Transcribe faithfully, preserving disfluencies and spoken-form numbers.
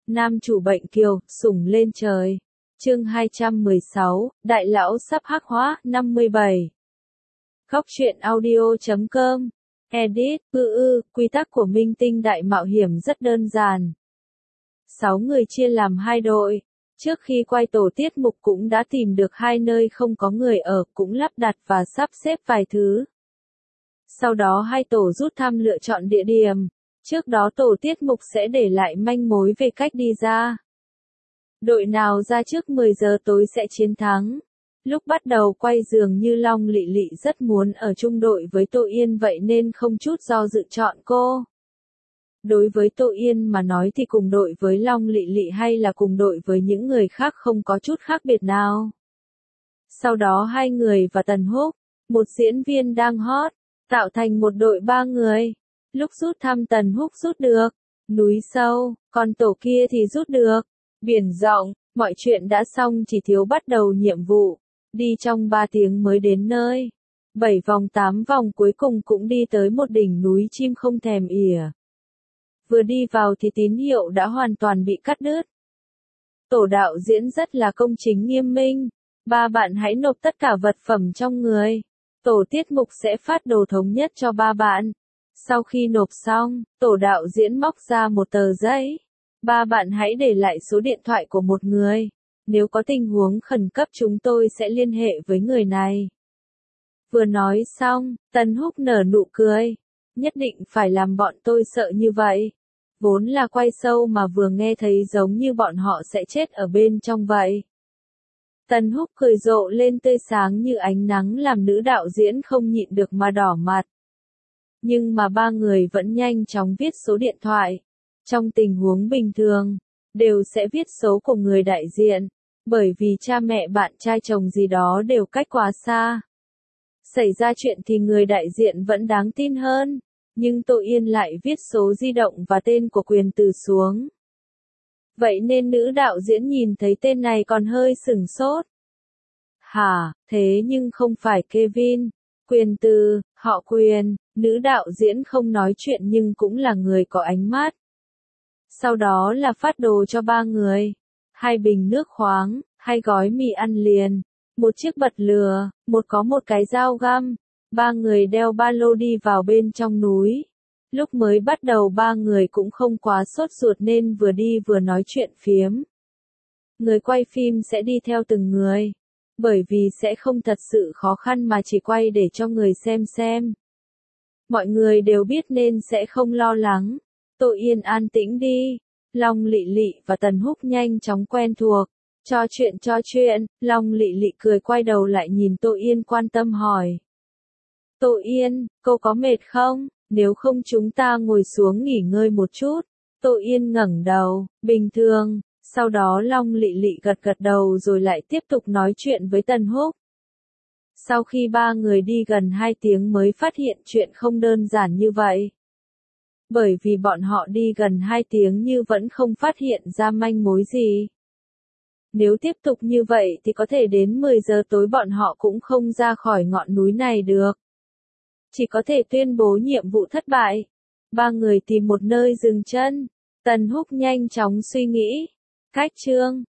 Nam chủ bệnh kiều, sủng lên trời. Chương hai trăm mười sáu, Đại lão sắp hắc hóa, năm mươi bảy. Góc truyện audio chấm com. Edit, ư ư, quy tắc của Minh Tinh Đại Mạo Hiểm rất đơn giản. Sáu người chia làm hai đội. Trước khi quay tổ tiết mục cũng đã tìm được hai nơi không có người ở, cũng lắp đặt và sắp xếp vài thứ. Sau đó hai tổ rút thăm lựa chọn địa điểm. Trước đó tổ tiết mục sẽ để lại manh mối về cách đi ra. Đội nào ra trước mười giờ tối sẽ chiến thắng. Lúc bắt đầu quay dường như Long Lị Lị rất muốn ở chung đội với Tô Yên vậy nên không chút do dự chọn cô. Đối với Tô Yên mà nói thì cùng đội với Long Lị Lị hay là cùng đội với những người khác không có chút khác biệt nào. Sau đó hai người và Tần Húc, một diễn viên đang hot, tạo thành một đội ba người. Lúc rút thăm Tần Húc rút được núi sâu, còn tổ kia thì rút được biển rộng. Mọi chuyện đã xong chỉ thiếu bắt đầu nhiệm vụ. Đi trong ba tiếng mới đến nơi. Bảy vòng tám vòng cuối cùng cũng đi tới một đỉnh núi chim không thèm ỉa. Vừa đi vào thì tín hiệu đã hoàn toàn bị cắt đứt. Tổ đạo diễn rất là công chính nghiêm minh. Ba bạn hãy nộp tất cả vật phẩm trong người. Tổ tiết mục sẽ phát đồ thống nhất cho ba bạn. Sau khi nộp xong, tổ đạo diễn móc ra một tờ giấy. Ba bạn hãy để lại số điện thoại của một người. Nếu có tình huống khẩn cấp chúng tôi sẽ liên hệ với người này. Vừa nói xong, Tần Húc nở nụ cười. Nhất định phải làm bọn tôi sợ như vậy. Vốn là quay show mà vừa nghe thấy giống như bọn họ sẽ chết ở bên trong vậy. Tần Húc cười rộ lên tươi sáng như ánh nắng làm nữ đạo diễn không nhịn được mà đỏ mặt. Nhưng mà ba người vẫn nhanh chóng viết số điện thoại. Trong tình huống bình thường, đều sẽ viết số của người đại diện, bởi vì cha mẹ bạn trai chồng gì đó đều cách quá xa. Xảy ra chuyện thì người đại diện vẫn đáng tin hơn, nhưng Tô Yên lại viết số di động và tên của Quyền Từ xuống. Vậy nên nữ đạo diễn nhìn thấy tên này còn hơi sửng sốt. Hả, thế nhưng không phải Kevin, Quyền Từ, họ Quyền, nữ đạo diễn không nói chuyện nhưng cũng là người có ánh mắt. Sau đó là phát đồ cho ba người. Hai bình nước khoáng, hai gói mì ăn liền, một chiếc bật lửa, một có một cái dao găm. Ba người đeo ba lô đi vào bên trong núi. Lúc mới bắt đầu ba người cũng không quá sốt ruột nên vừa đi vừa nói chuyện phiếm. Người quay phim sẽ đi theo từng người. Bởi vì sẽ không thật sự khó khăn mà chỉ quay để cho người xem xem. Mọi người đều biết nên sẽ không lo lắng. Tô Yên an tĩnh đi. Long Lị Lị và Tần Húc nhanh chóng quen thuộc. Cho chuyện cho chuyện, Long Lị Lị cười quay đầu lại nhìn Tô Yên quan tâm hỏi. Tô Yên, cô có mệt không? Nếu không chúng ta ngồi xuống nghỉ ngơi một chút. Tô Yên ngẩng đầu, bình thường. Sau đó Long Lị Lị gật gật đầu rồi lại tiếp tục nói chuyện với Tần Húc. Sau khi ba người đi gần hai tiếng mới phát hiện chuyện không đơn giản như vậy. Bởi vì bọn họ đi gần hai tiếng như vẫn không phát hiện ra manh mối gì. Nếu tiếp tục như vậy thì có thể đến mười giờ tối bọn họ cũng không ra khỏi ngọn núi này được. Chỉ có thể tuyên bố nhiệm vụ thất bại. Ba người tìm một nơi dừng chân. Tần Húc nhanh chóng suy nghĩ. Cách chương,